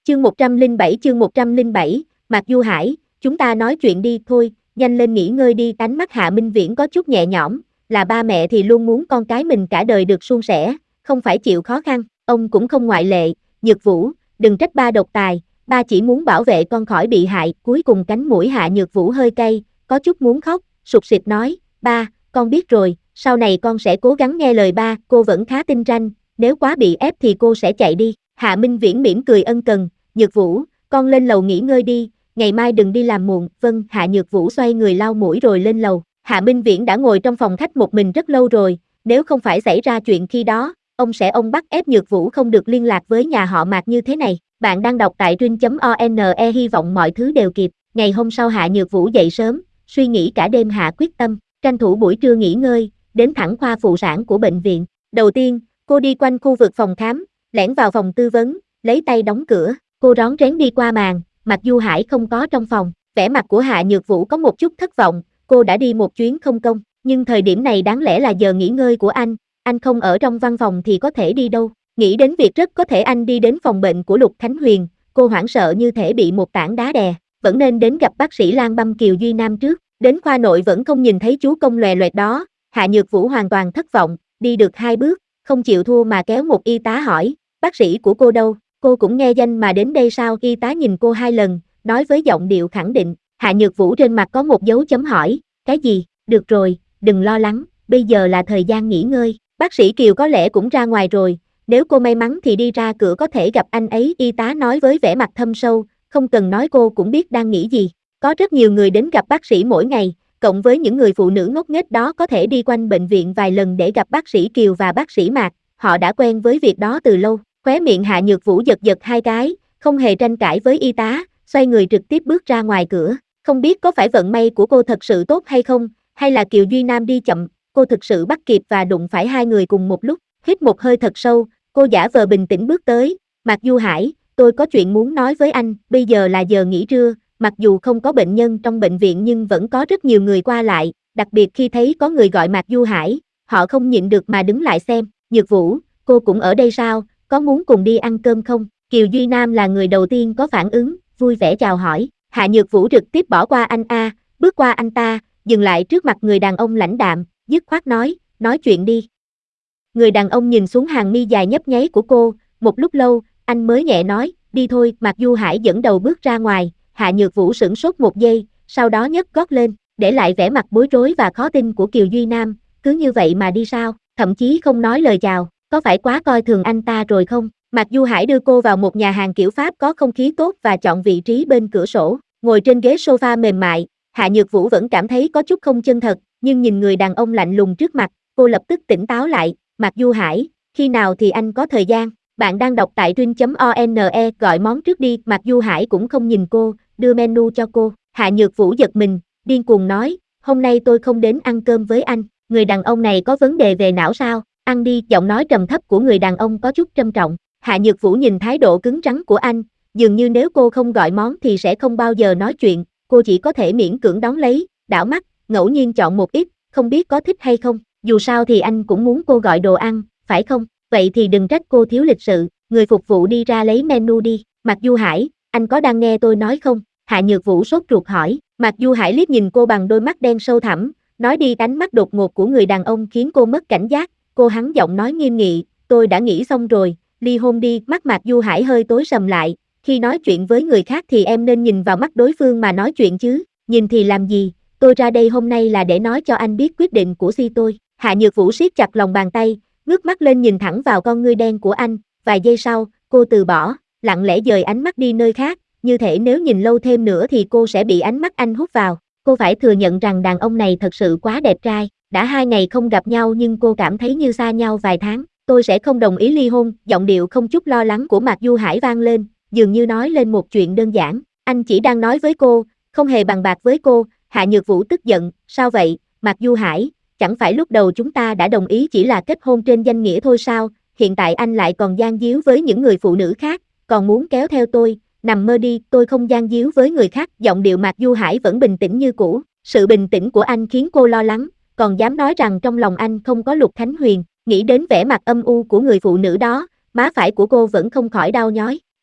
Chương 107, Mạc Du Hải, chúng ta nói chuyện đi thôi, nhanh lên nghỉ ngơi đi. Ánh mắt Hạ Minh Viễn có chút nhẹ nhõm, là ba mẹ thì luôn muốn con cái mình cả đời được suôn sẻ, không phải chịu khó khăn, ông cũng không ngoại lệ. Nhược Vũ, đừng trách ba độc tài, ba chỉ muốn bảo vệ con khỏi bị hại. Cuối cùng cánh mũi Hạ Nhược Vũ hơi cay, có chút muốn khóc, sụt sịt nói, ba, con biết rồi, sau này con sẽ cố gắng nghe lời ba. Cô vẫn khá tinh ranh, nếu quá bị ép thì cô sẽ chạy đi. Hạ Minh Viễn mỉm cười ân cần, Nhược Vũ, con lên lầu nghỉ ngơi đi, ngày mai đừng đi làm muộn. Vâng. Hạ Nhược Vũ xoay người lau mũi rồi lên lầu. Hạ Minh Viễn đã ngồi trong phòng khách một mình rất lâu rồi, nếu không phải xảy ra chuyện khi đó, ông bắt ép Nhược Vũ không được liên lạc với nhà họ Mạc như thế này. Bạn đang đọc tại truyện.one, hy vọng mọi thứ đều kịp. Ngày hôm sau Hạ Nhược Vũ dậy sớm, suy nghĩ cả đêm hạ quyết tâm, tranh thủ buổi trưa nghỉ ngơi, đến thẳng khoa phụ sản của bệnh viện. Đầu tiên, cô đi quanh khu vực phòng khám, lẻn vào phòng tư vấn, lấy tay đóng cửa, cô rón rén đi qua màn, Mạc Du Hải không có trong phòng. Vẻ mặt của Hạ Nhược Vũ có một chút thất vọng, cô đã đi một chuyến không công, nhưng thời điểm này đáng lẽ là giờ nghỉ ngơi của anh không ở trong văn phòng thì có thể đi đâu. Nghĩ đến việc rất có thể anh đi đến phòng bệnh của Lục Khánh Huyền, cô hoảng sợ như thể bị một tảng đá đè, vẫn nên đến gặp bác sĩ Lan Băm Kiều Duy Nam trước. Đến khoa nội vẫn không nhìn thấy chú công lòe loẹt đó, Hạ Nhược Vũ hoàn toàn thất vọng, đi được 2 bước, không chịu thua mà kéo một y tá hỏi, bác sĩ của cô đâu, cô cũng nghe danh mà đến đây sao? Y tá nhìn cô 2 lần, nói với giọng điệu khẳng định. Hạ Nhược Vũ trên mặt có một dấu chấm hỏi, cái gì? Được rồi, đừng lo lắng, bây giờ là thời gian nghỉ ngơi, bác sĩ Kiều có lẽ cũng ra ngoài rồi, nếu cô may mắn thì đi ra cửa có thể gặp anh ấy. Y tá nói với vẻ mặt thâm sâu, không cần nói cô cũng biết đang nghĩ gì. Có rất nhiều người đến gặp bác sĩ mỗi ngày, cộng với những người phụ nữ ngốc nghếch đó có thể đi quanh bệnh viện vài lần để gặp bác sĩ Kiều và bác sĩ Mạc, họ đã quen với việc đó từ lâu. Khóe miệng Hạ Nhược Vũ giật giật 2 cái, không hề tranh cãi với y tá, xoay người trực tiếp bước ra ngoài cửa. Không biết có phải vận may của cô thật sự tốt hay không, hay là Kiều Duy Nam đi chậm, cô thực sự bắt kịp và đụng phải 2 người cùng một lúc. Hít một hơi thật sâu, cô giả vờ bình tĩnh bước tới, Mạc Du Hải, tôi có chuyện muốn nói với anh. Bây giờ là giờ nghỉ trưa, mặc dù không có bệnh nhân trong bệnh viện nhưng vẫn có rất nhiều người qua lại, đặc biệt khi thấy có người gọi Mạc Du Hải, họ không nhịn được mà đứng lại xem. Nhược Vũ, cô cũng ở đây sao, có muốn cùng đi ăn cơm không? Kiều Duy Nam là người đầu tiên có phản ứng, vui vẻ chào hỏi. Hạ Nhược Vũ trực tiếp bỏ qua anh bước qua anh ta, dừng lại trước mặt người đàn ông lãnh đạm, dứt khoát nói chuyện đi. Người đàn ông nhìn xuống hàng mi dài nhấp nháy của cô, một lúc lâu, anh mới nhẹ nói, đi thôi. Mạc Du Hải dẫn đầu bước ra ngoài, Hạ Nhược Vũ sửng sốt một giây, sau đó nhấc gót lên, để lại vẻ mặt bối rối và khó tin của Kiều Duy Nam, cứ như vậy mà đi sao, thậm chí không nói lời chào, có phải quá coi thường anh ta rồi không? Mạc Du Hải đưa cô vào một nhà hàng kiểu Pháp có không khí tốt và chọn vị trí bên cửa sổ, ngồi trên ghế sofa mềm mại. Hạ Nhược Vũ vẫn cảm thấy có chút không chân thật, nhưng nhìn người đàn ông lạnh lùng trước mặt, cô lập tức tỉnh táo lại. Mạc Du Hải, khi nào thì anh có thời gian? Bạn đang đọc tại truyện.one, gọi món trước đi. Mạc Du Hải cũng không nhìn cô, đưa menu cho cô. Hạ Nhược Vũ giật mình, điên cuồng nói, hôm nay tôi không đến ăn cơm với anh. Người đàn ông này có vấn đề về não sao? Ăn đi. Giọng nói trầm thấp của người đàn ông có chút trầm trọng. Hạ Nhược Vũ nhìn thái độ cứng rắn của anh, dường như nếu cô không gọi món thì sẽ không bao giờ nói chuyện, cô chỉ có thể miễn cưỡng đón lấy, đảo mắt, ngẫu nhiên chọn một ít, không biết có thích hay không, dù sao thì anh cũng muốn cô gọi đồ ăn, phải không? Vậy thì đừng trách cô thiếu lịch sự. Người phục vụ đi ra lấy menu đi. Mạc Du Hải, anh có đang nghe tôi nói không? Hạ Nhược Vũ sốt ruột hỏi. Mạc Du Hải liếc nhìn cô bằng đôi mắt đen sâu thẳm, nói đi. Ánh mắt đột ngột của người đàn ông khiến cô mất cảnh giác, cô hắn giọng nói nghiêm nghị, tôi đã nghĩ xong rồi, ly hôn đi. Mắt Mạc Du Hải hơi tối sầm lại, khi nói chuyện với người khác thì em nên nhìn vào mắt đối phương mà nói chuyện chứ, nhìn thì làm gì, tôi ra đây hôm nay là để nói cho anh biết quyết định của si tôi. Hạ Nhược Vũ siết chặt lòng bàn tay, ngước mắt lên nhìn thẳng vào con ngươi đen của anh, vài giây sau, cô từ bỏ, lặng lẽ dời ánh mắt đi nơi khác, như thể nếu nhìn lâu thêm nữa thì cô sẽ bị ánh mắt anh hút vào. Cô phải thừa nhận rằng đàn ông này thật sự quá đẹp trai, đã 2 ngày không gặp nhau nhưng cô cảm thấy như xa nhau vài tháng. Tôi sẽ không đồng ý ly hôn. Giọng điệu không chút lo lắng của Mạc Du Hải vang lên, dường như nói lên một chuyện đơn giản, anh chỉ đang nói với cô, không hề bàn bạc với cô. Hạ Nhược Vũ tức giận, sao vậy, Mạc Du Hải, chẳng phải lúc đầu chúng ta đã đồng ý chỉ là kết hôn trên danh nghĩa thôi sao, hiện tại anh lại còn gian díu với những người phụ nữ khác, còn muốn kéo theo tôi, nằm mơ đi, tôi không gian díu với người khác. Giọng điệu Mạc Du Hải vẫn bình tĩnh như cũ, sự bình tĩnh của anh khiến cô lo lắng, còn dám nói rằng trong lòng anh không có Lục Khánh Huyền. Nghĩ đến vẻ mặt âm u của người phụ nữ đó, má phải của cô vẫn không khỏi đau nhói.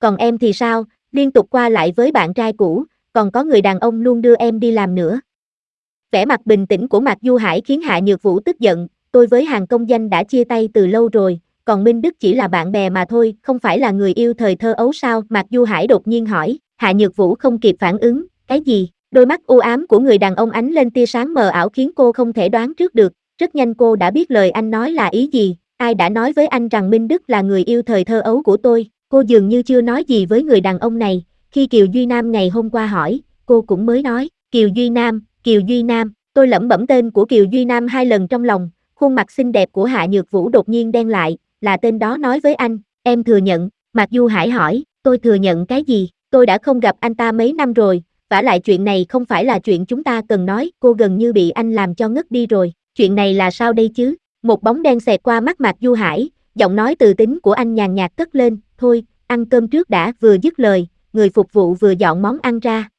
Còn em thì sao, liên tục qua lại với bạn trai cũ, còn có người đàn ông luôn đưa em đi làm nữa. Vẻ mặt bình tĩnh của Mạc Du Hải khiến Hạ Nhược Vũ tức giận, tôi với Hàn Công Danh đã chia tay từ lâu rồi, còn Minh Đức chỉ là bạn bè mà thôi, không phải là người yêu thời thơ ấu sao? Mạc Du Hải đột nhiên hỏi, Hạ Nhược Vũ không kịp phản ứng, cái gì? Đôi mắt u ám của người đàn ông ánh lên tia sáng mờ ảo khiến cô không thể đoán trước được, rất nhanh cô đã biết lời anh nói là ý gì, ai đã nói với anh rằng Minh Đức là người yêu thời thơ ấu của tôi, cô dường như chưa nói gì với người đàn ông này, khi Kiều Duy Nam ngày hôm qua hỏi, cô cũng mới nói, Kiều Duy Nam, tôi lẩm bẩm tên của Kiều Duy Nam 2 lần trong lòng, khuôn mặt xinh đẹp của Hạ Nhược Vũ đột nhiên đen lại, là tên đó nói với anh, em thừa nhận, Mạc Du Hải hỏi, tôi thừa nhận cái gì, tôi đã không gặp anh ta mấy năm rồi, vả lại chuyện này không phải là chuyện chúng ta cần nói, cô gần như bị anh làm cho ngất đi rồi, chuyện này là sao đây chứ, một bóng đen xẹt qua mắt Mạc Du Hải, giọng nói từ tính của anh nhàn nhạt cất lên, thôi, ăn cơm trước đã, vừa dứt lời, người phục vụ vừa dọn món ăn ra,